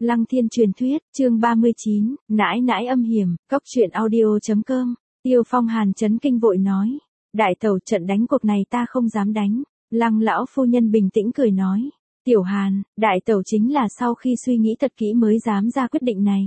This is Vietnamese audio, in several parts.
Lăng Thiên truyền thuyết, chương 39, nãi nãi âm hiểm, cóc truyện audio.com. Tiêu Phong Hàn chấn kinh vội nói. Đại tẩu, trận đánh cuộc này ta không dám đánh. Lăng lão phu nhân bình tĩnh cười nói. Tiểu Hàn, đại tẩu chính là sau khi suy nghĩ thật kỹ mới dám ra quyết định này.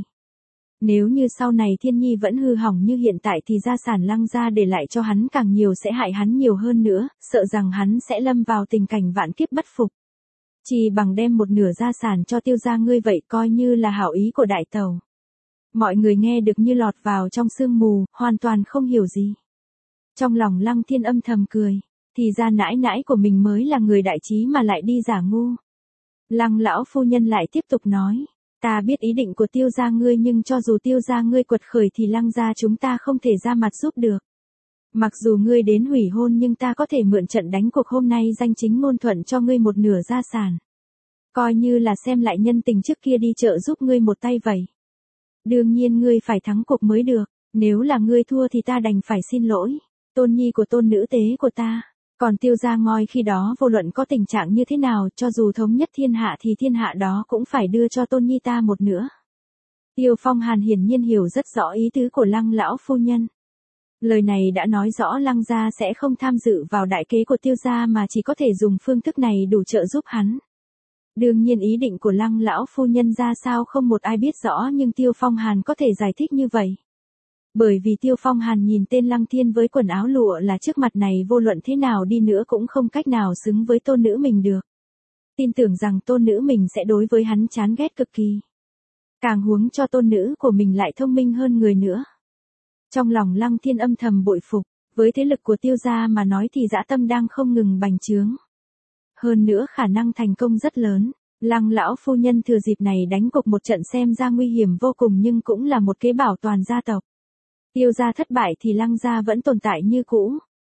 Nếu như sau này Thiên Nhi vẫn hư hỏng như hiện tại thì gia sản Lăng gia để lại cho hắn càng nhiều sẽ hại hắn nhiều hơn nữa, sợ rằng hắn sẽ lâm vào tình cảnh vạn kiếp bất phục. Chỉ bằng đem một nửa gia sản cho Tiêu gia ngươi vậy coi như là hảo ý của đại tẩu. Mọi người nghe được như lọt vào trong sương mù, hoàn toàn không hiểu gì. Trong lòng Lăng Thiên âm thầm cười, thì ra nãi nãi của mình mới là người đại trí mà lại đi giả ngu. Lăng lão phu nhân lại tiếp tục nói, ta biết ý định của Tiêu gia ngươi nhưng cho dù Tiêu gia ngươi quật khởi thì Lăng gia chúng ta không thể ra mặt giúp được. Mặc dù ngươi đến hủy hôn nhưng ta có thể mượn trận đánh cuộc hôm nay danh chính ngôn thuận cho ngươi một nửa gia sản. Coi như là xem lại nhân tình trước kia đi chợ giúp ngươi một tay vậy. Đương nhiên ngươi phải thắng cuộc mới được, nếu là ngươi thua thì ta đành phải xin lỗi. Tôn nhi của tôn nữ tế của ta. Còn Tiêu gia ngôi khi đó vô luận có tình trạng như thế nào cho dù thống nhất thiên hạ thì thiên hạ đó cũng phải đưa cho tôn nhi ta một nữa. Tiêu Phong Hàn hiển nhiên hiểu rất rõ ý tứ của Lăng lão phu nhân. Lời này đã nói rõ Lăng gia sẽ không tham dự vào đại kế của Tiêu gia mà chỉ có thể dùng phương thức này đủ trợ giúp hắn. Đương nhiên ý định của Lăng lão phu nhân ra sao không một ai biết rõ nhưng Tiêu Phong Hàn có thể giải thích như vậy. Bởi vì Tiêu Phong Hàn nhìn tên Lăng Thiên với quần áo lụa là trước mặt này vô luận thế nào đi nữa cũng không cách nào xứng với tôn nữ mình được. Tin tưởng rằng tôn nữ mình sẽ đối với hắn chán ghét cực kỳ. Càng huống cho tôn nữ của mình lại thông minh hơn người nữa. Trong lòng Lăng Thiên âm thầm bội phục, với thế lực của Tiêu gia mà nói thì dã tâm đang không ngừng bành trướng. Hơn nữa khả năng thành công rất lớn, Lăng lão phu nhân thừa dịp này đánh cuộc một trận xem ra nguy hiểm vô cùng nhưng cũng là một kế bảo toàn gia tộc. Tiêu gia thất bại thì Lăng gia vẫn tồn tại như cũ.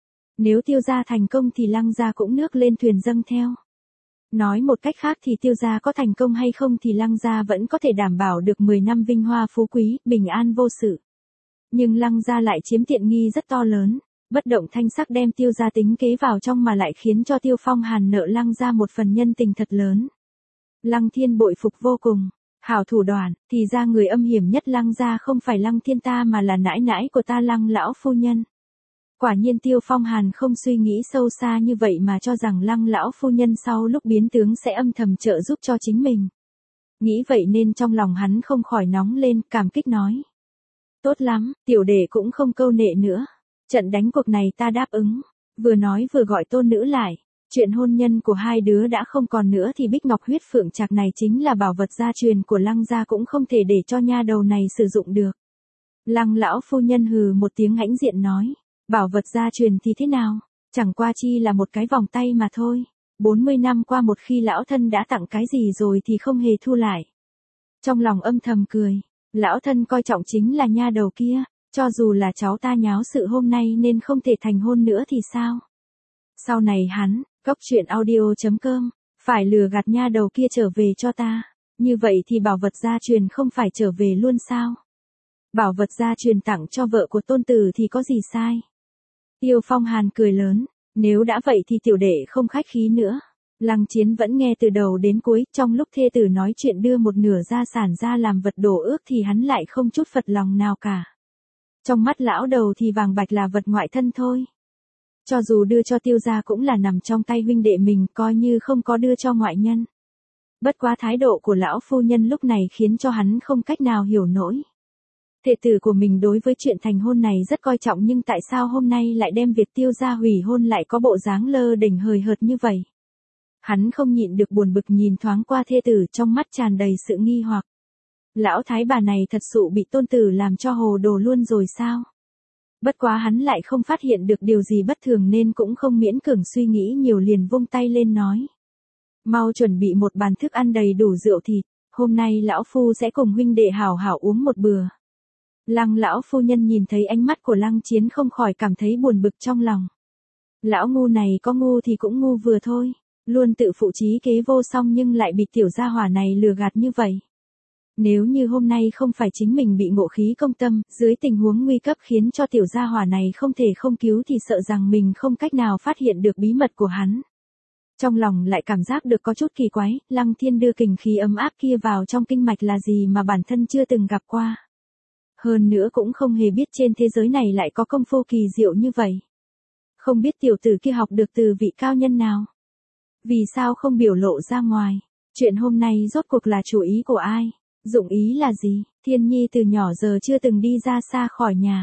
Nếu Tiêu gia thành công thì Lăng gia cũng nước lên thuyền dâng theo. Nói một cách khác thì Tiêu gia có thành công hay không thì Lăng gia vẫn có thể đảm bảo được 10 năm vinh hoa phú quý, bình an vô sự. Nhưng Lăng gia lại chiếm tiện nghi rất to lớn, bất động thanh sắc đem Tiêu gia tính kế vào trong mà lại khiến cho Tiêu Phong Hàn nợ Lăng gia một phần nhân tình thật lớn. Lăng Thiên bội phục vô cùng, hảo thủ đoạn, thì ra người âm hiểm nhất Lăng gia không phải Lăng Thiên ta mà là nãi nãi của ta Lăng lão phu nhân. Quả nhiên Tiêu Phong Hàn không suy nghĩ sâu xa như vậy mà cho rằng Lăng lão phu nhân sau lúc biến tướng sẽ âm thầm trợ giúp cho chính mình. Nghĩ vậy nên trong lòng hắn không khỏi nóng lên, cảm kích nói. Tốt lắm, tiểu đệ cũng không câu nệ nữa. Trận đánh cuộc này ta đáp ứng. Vừa nói vừa gọi tôn nữ lại. Chuyện hôn nhân của hai đứa đã không còn nữa thì bích ngọc huyết phượng trạc này chính là bảo vật gia truyền của Lăng gia cũng không thể để cho nha đầu này sử dụng được. Lăng lão phu nhân hừ một tiếng hãnh diện nói. Bảo vật gia truyền thì thế nào? Chẳng qua chi là một cái vòng tay mà thôi. 40 năm qua một khi lão thân đã tặng cái gì rồi thì không hề thu lại. Trong lòng âm thầm cười. Lão thân coi trọng chính là nha đầu kia. Cho dù là cháu ta nháo sự hôm nay nên không thể thành hôn nữa thì sao? Sau này hắn, cóc truyện audio.com, phải lừa gạt nha đầu kia trở về cho ta. Như vậy thì bảo vật gia truyền không phải trở về luôn sao? Bảo vật gia truyền tặng cho vợ của tôn tử thì có gì sai? Tiêu Phong Hàn cười lớn, nếu đã vậy thì tiểu đệ không khách khí nữa. Lăng Chiến vẫn nghe từ đầu đến cuối, trong lúc thê tử nói chuyện đưa một nửa gia sản ra làm vật đổ ước thì hắn lại không chút phật lòng nào cả. Trong mắt lão đầu thì vàng bạch là vật ngoại thân thôi. Cho dù đưa cho Tiêu gia cũng là nằm trong tay huynh đệ mình, coi như không có đưa cho ngoại nhân. Bất quá thái độ của lão phu nhân lúc này khiến cho hắn không cách nào hiểu nổi. Thê tử của mình đối với chuyện thành hôn này rất coi trọng nhưng tại sao hôm nay lại đem việc Tiêu gia hủy hôn lại có bộ dáng lơ đễnh hời hợt như vậy. Hắn không nhịn được buồn bực nhìn thoáng qua thê tử trong mắt tràn đầy sự nghi hoặc. Lão thái bà này thật sự bị tôn tử làm cho hồ đồ luôn rồi sao? Bất quá hắn lại không phát hiện được điều gì bất thường nên cũng không miễn cưỡng suy nghĩ nhiều liền vung tay lên nói. Mau chuẩn bị một bàn thức ăn đầy đủ rượu thịt, hôm nay lão phu sẽ cùng huynh đệ hảo hảo uống một bữa. Lăng lão phu nhân nhìn thấy ánh mắt của Lăng Chiến không khỏi cảm thấy buồn bực trong lòng. Lão ngu này có ngu thì cũng ngu vừa thôi, luôn tự phụ trí kế vô song nhưng lại bị tiểu gia hỏa này lừa gạt như vậy. Nếu như hôm nay không phải chính mình bị ngộ khí công tâm, dưới tình huống nguy cấp khiến cho tiểu gia hỏa này không thể không cứu thì sợ rằng mình không cách nào phát hiện được bí mật của hắn. Trong lòng lại cảm giác được có chút kỳ quái, Lăng Thiên đưa kình khí ấm áp kia vào trong kinh mạch là gì mà bản thân chưa từng gặp qua. Hơn nữa cũng không hề biết trên thế giới này lại có công phu kỳ diệu như vậy. Không biết tiểu tử kia học được từ vị cao nhân nào. Vì sao không biểu lộ ra ngoài? Chuyện hôm nay rốt cuộc là chủ ý của ai? Dụng ý là gì? Thiên Nhi từ nhỏ giờ chưa từng đi ra xa khỏi nhà.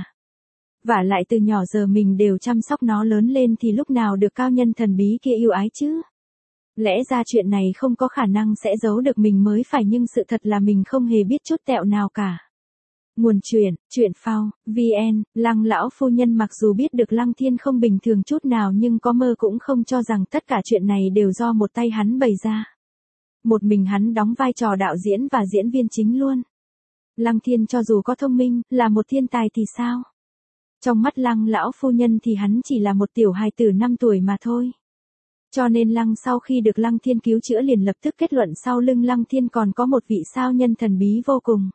Vả lại từ nhỏ giờ mình đều chăm sóc nó lớn lên thì lúc nào được cao nhân thần bí kia yêu ái chứ? Lẽ ra chuyện này không có khả năng sẽ giấu được mình mới phải, nhưng sự thật là mình không hề biết chút tẹo nào cả. Nguồn chuyện phao, VN, Lăng lão phu nhân mặc dù biết được Lăng Thiên không bình thường chút nào nhưng có mơ cũng không cho rằng tất cả chuyện này đều do một tay hắn bày ra. Một mình hắn đóng vai trò đạo diễn và diễn viên chính luôn. Lăng Thiên cho dù có thông minh, là một thiên tài thì sao? Trong mắt Lăng lão phu nhân thì hắn chỉ là một tiểu hài tử 5 tuổi mà thôi. Cho nên Lăng sau khi được Lăng Thiên cứu chữa liền lập tức kết luận sau lưng Lăng Thiên còn có một vị sao nhân thần bí vô cùng.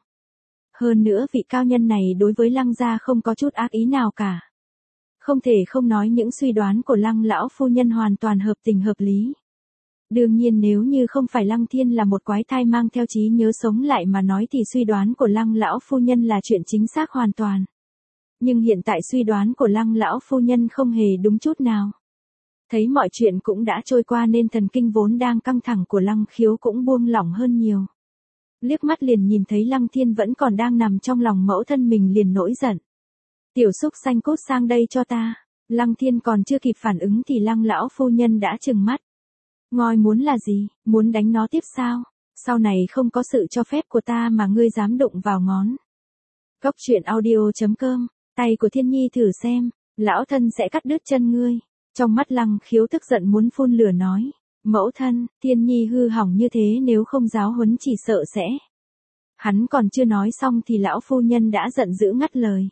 Hơn nữa vị cao nhân này đối với Lăng gia không có chút ác ý nào cả. Không thể không nói những suy đoán của Lăng lão phu nhân hoàn toàn hợp tình hợp lý. Đương nhiên nếu như không phải Lăng Thiên là một quái thai mang theo trí nhớ sống lại mà nói thì suy đoán của Lăng lão phu nhân là chuyện chính xác hoàn toàn. Nhưng hiện tại suy đoán của Lăng lão phu nhân không hề đúng chút nào. Thấy mọi chuyện cũng đã trôi qua nên thần kinh vốn đang căng thẳng của Lăng Khiếu cũng buông lỏng hơn nhiều. Liếc mắt liền nhìn thấy Lăng Thiên vẫn còn đang nằm trong lòng mẫu thân mình liền nổi giận. Tiểu súc xanh cút sang đây cho ta. Lăng Thiên còn chưa kịp phản ứng thì Lăng lão phu nhân đã trừng mắt. Ngoi muốn là gì, muốn đánh nó tiếp sao? Sau này không có sự cho phép của ta mà ngươi dám đụng vào ngón. Cốc truyện audio.com, tay của Thiên Nhi thử xem, lão thân sẽ cắt đứt chân ngươi. Trong mắt Lăng Khiếu tức giận muốn phun lửa nói. Mẫu thân, Thiên Nhi hư hỏng như thế nếu không giáo huấn chỉ sợ sẽ. Hắn còn chưa nói xong thì lão phu nhân đã giận dữ ngắt lời.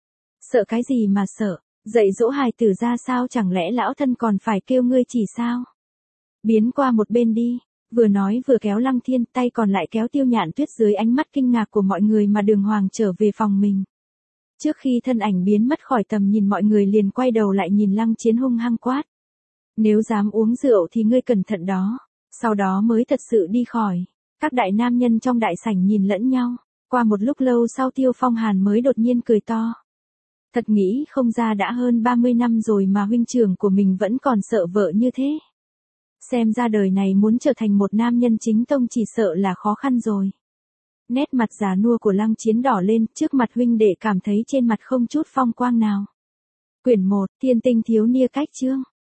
Sợ cái gì mà sợ, dạy dỗ hài tử ra sao, chẳng lẽ lão thân còn phải kêu ngươi chỉ sao? Biến qua một bên đi, vừa nói vừa kéo Lăng Thiên, tay còn lại kéo Tiêu Nhạn Tuyết dưới ánh mắt kinh ngạc của mọi người mà đường hoàng trở về phòng mình. Trước khi thân ảnh biến mất khỏi tầm nhìn mọi người liền quay đầu lại nhìn Lăng Chiến hung hăng quát. Nếu dám uống rượu thì ngươi cẩn thận đó, sau đó mới thật sự đi khỏi. Các đại nam nhân trong đại sảnh nhìn lẫn nhau, qua một lúc lâu sau Tiêu Phong Hàn mới đột nhiên cười to. Thật nghĩ không ra đã hơn 30 năm rồi mà huynh trưởng của mình vẫn còn sợ vợ như thế. Xem ra đời này muốn trở thành một nam nhân chính tông chỉ sợ là khó khăn rồi. Nét mặt già nua của Lăng Chiến đỏ lên, trước mặt huynh đệ cảm thấy trên mặt không chút phong quang nào. Quyển 1, Thiên Tinh Thiếu Niên Cách Chương.